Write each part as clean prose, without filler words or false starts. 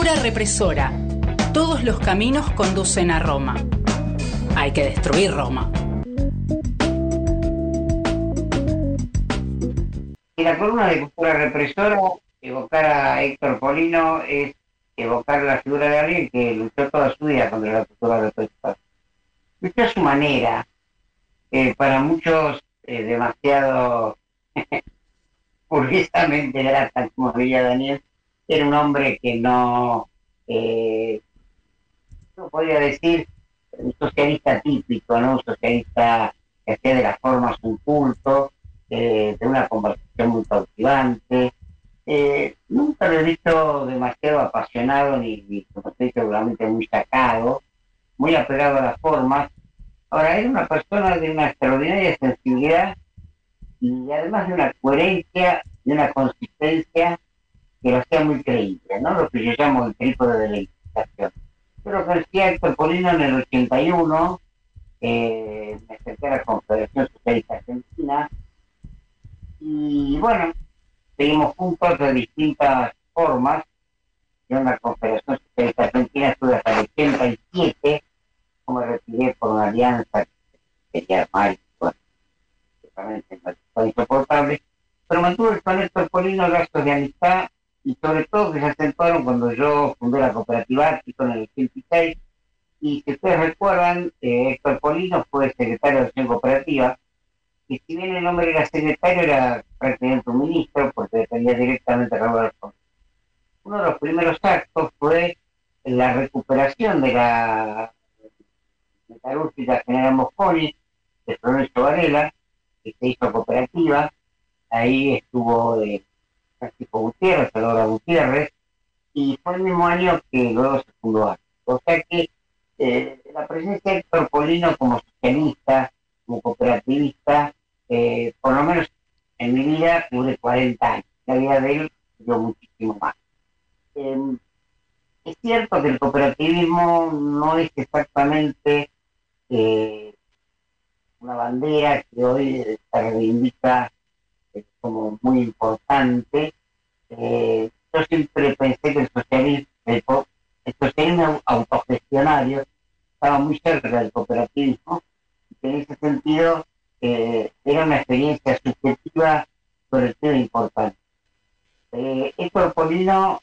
dictadura represora. Todos los caminos conducen a Roma. Hay que destruir Roma. Y la columna de cultura represora, evocar a Héctor Polino es evocar la figura de alguien que luchó toda su vida contra la cultura represora. Luchó a su manera, para muchos demasiado burguesamente grata, como diría Daniel. Era un hombre que no podría decir un socialista típico, ¿no? Un socialista que hacía de las formas un culto, de una conversación muy cautivante. Nunca lo he visto demasiado apasionado ni como te he dicho, realmente muy sacado, muy apegado a las formas. Ahora, era una persona de una extraordinaria sensibilidad y además de una coherencia, de una consistencia que lo hacía muy creíble, ¿no? Lo que yo llamo el trípode de la identificación. Yo lo conocí a Héctor Polino en el 81, me acerqué a la Confederación Socialista Argentina y bueno, seguimos juntos de distintas formas. Yo en la Confederación Socialista Argentina estuve hasta el 87, como me retiré por una alianza que quería armar, bueno, realmente fue insoportable, pero mantuve con Héctor Polino lazos de amistad y sobre todo que se acentuaron cuando yo fundé la cooperativa Ártico en el 86. Y si ustedes recuerdan, Héctor Polino fue secretario de Acción Cooperativa, y si bien el hombre era secretario, era prácticamente un ministro, porque dependía directamente de Raúl Alfonsín. Uno de los primeros actos fue la recuperación de la metalúrgica General Mosconi, de Florencio Varela, que se hizo cooperativa. Ahí estuvo Francisco Gutiérrez, Salvador Gutiérrez, y fue el mismo año que luego se fundó Ártico. O sea que la presencia de Héctor Polino como socialista, como cooperativista, por lo menos en mi vida tuve 40 años. La vida de él dio muchísimo más. Eh, es cierto que el cooperativismo no es exactamente eh, una bandera que hoy se reivindica como muy importante. Yo siempre pensé que el socialismo autogestionario estaba muy cerca del cooperativismo, y que en ese sentido era una experiencia subjetiva, colectiva importante. Héctor Polino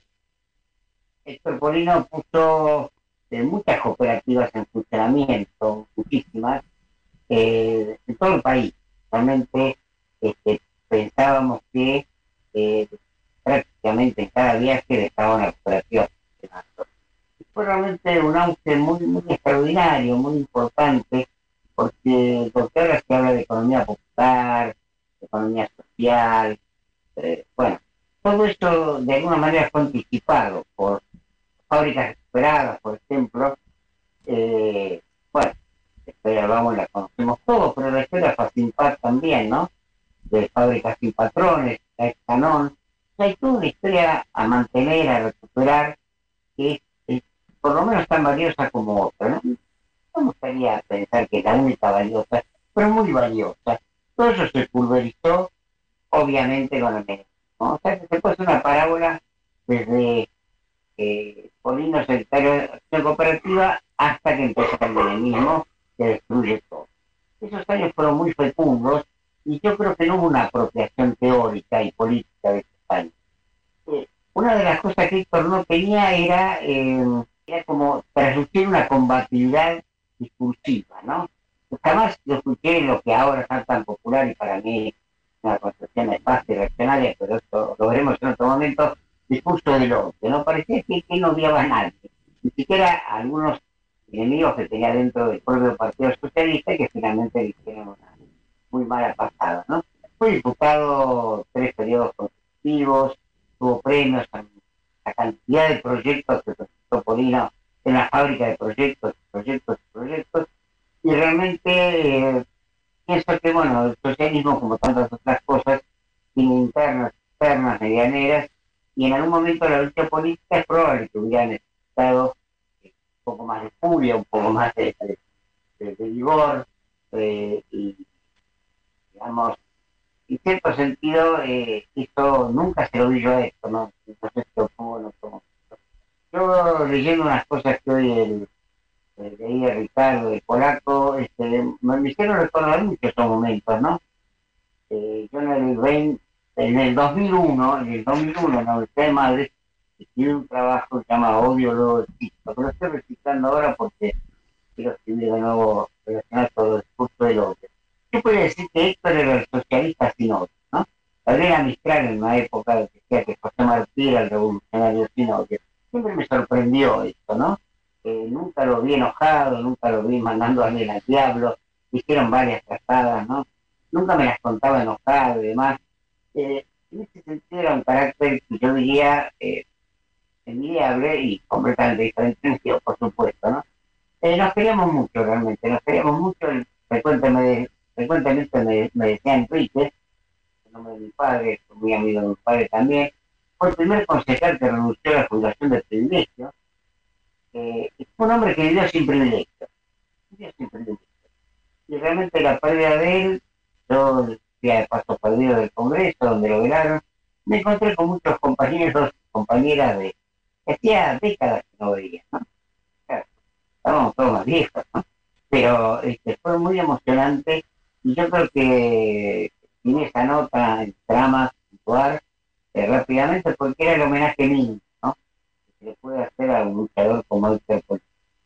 puso muchas cooperativas en funcionamiento, muchísimas, en todo el país. Realmente pensábamos que eh, prácticamente en cada viaje dejaba una cooperativa funcionando. Fue realmente un auge muy extraordinario, muy importante, porque ahora se habla de economía popular, de economía social, bueno, todo esto de alguna manera fue anticipado por fábricas recuperadas, por ejemplo. Bueno, la historia vamos, la conocemos todos, pero la historia Facimpat también, ¿no? De fábricas sin patrones, la Exanon. O sea, hay toda una historia a mantener, a recuperar, que es por lo menos tan valiosa como otra, ¿no? Me gustaría pensar que la única valiosa, pero muy valiosa. Todo eso se pulverizó, obviamente, con el medio, ¿no? O sea, que se puede hacer una parábola desde Polino, secretario de Acción Cooperativa, hasta que empezó el menemismo que destruye todo. Esos años fueron muy fecundos y yo creo que no hubo una apropiación teórica y política de esos años. Una de las cosas que Héctor no tenía era como transmitir una combatividad discursiva, ¿no? Jamás lo escuché lo que ahora es tan popular y para mí una construcción de paz y reaccionaria, pero esto lo veremos en otro momento, discurso del odio, ¿no? Parecía que no odiaba a nadie, ni siquiera a algunos enemigos que tenía dentro del propio Partido Socialista y que finalmente le hicieron una muy mala pasada, ¿no? Fue diputado 3 periodos consecutivos, tuvo premios a la cantidad de proyectos que presentó Polino en la fábrica de proyectos, y realmente pienso que, bueno, el socialismo, como tantas otras cosas, tiene internas, externas, medianeras, y en algún momento la lucha política es probable que hubiera necesitado un poco más de furia, un poco más de vigor, y digamos, en cierto sentido, esto nunca se lo vi yo a esto, ¿no? Entonces, lo pongo en otro momento. Yo leyendo unas cosas que hoy leía Ricardo de Polaco, me hicieron recordar mucho esos momentos, ¿no? Yo en el 2001, en la Universidad de Madrid, escribí un trabajo que se llama Odio, luego existo, pero lo estoy reciclando ahora porque quiero escribir de nuevo relacionado con el discurso del odio. Yo podría decir que Héctor era el socialista sin odio, ¿no? Gabriela Mistral en una época decía que José Martí era el revolucionario sin odio. Siempre me sorprendió esto, ¿no? Nunca lo vi enojado, nunca lo vi mandando a alguien al diablo, hicieron varias trazadas, ¿no? Nunca me las contaba enojado y demás. En ese sentido era un carácter que yo diría envidiable y completamente diferente en sí, por supuesto, ¿no? Nos queríamos mucho realmente, nos queríamos mucho. Frecuentemente me decía Enrique, el nombre de mi padre, fue muy amigo de mi padre también, fue el primer concejal que renunció a la Fundación de Privilegio. Fue un hombre que vivió sin privilegio. Y realmente la pérdida de él, yo ya de paso perdido del Congreso, donde lo velaron, me encontré con muchos compañeros, compañeras de que hacía décadas que no veía, ¿no? Claro, estábamos todos más viejos, ¿no? Pero fue muy emocionante y yo creo que tiene esa nota en trama, situar rápidamente porque era el homenaje mínimo, ¿no? Que se le puede hacer a un luchador como Héctor Pol.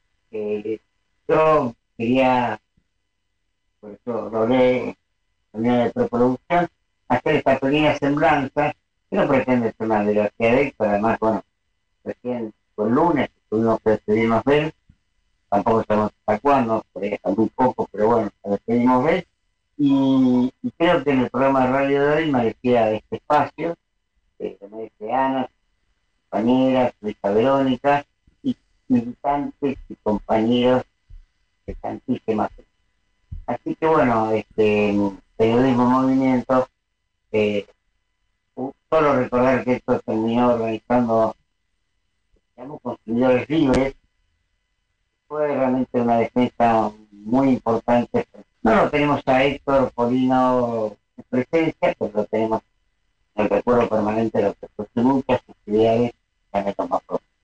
Yo quería, por eso logré unidad de preproducción, hacer esta pequeña semblanza que no pretende ser una biografía de Héctor, además, bueno, recién fue el lunes, tuvimos que despedirnos de él, tampoco sabemos hasta cuándo, por ahí hasta muy poco, pero bueno, nos despedimos de él. Y creo que en el programa de radio de hoy merecía este espacio, que merece Ana, compañeras, Luisa Verónica, y militantes y compañeros de tantísimas. Así que bueno, periodismo en movimiento, eh, solo recordar que esto terminó organizando, digamos, consumidores libres, fue realmente una defensa muy importante. No lo tenemos a Héctor Polino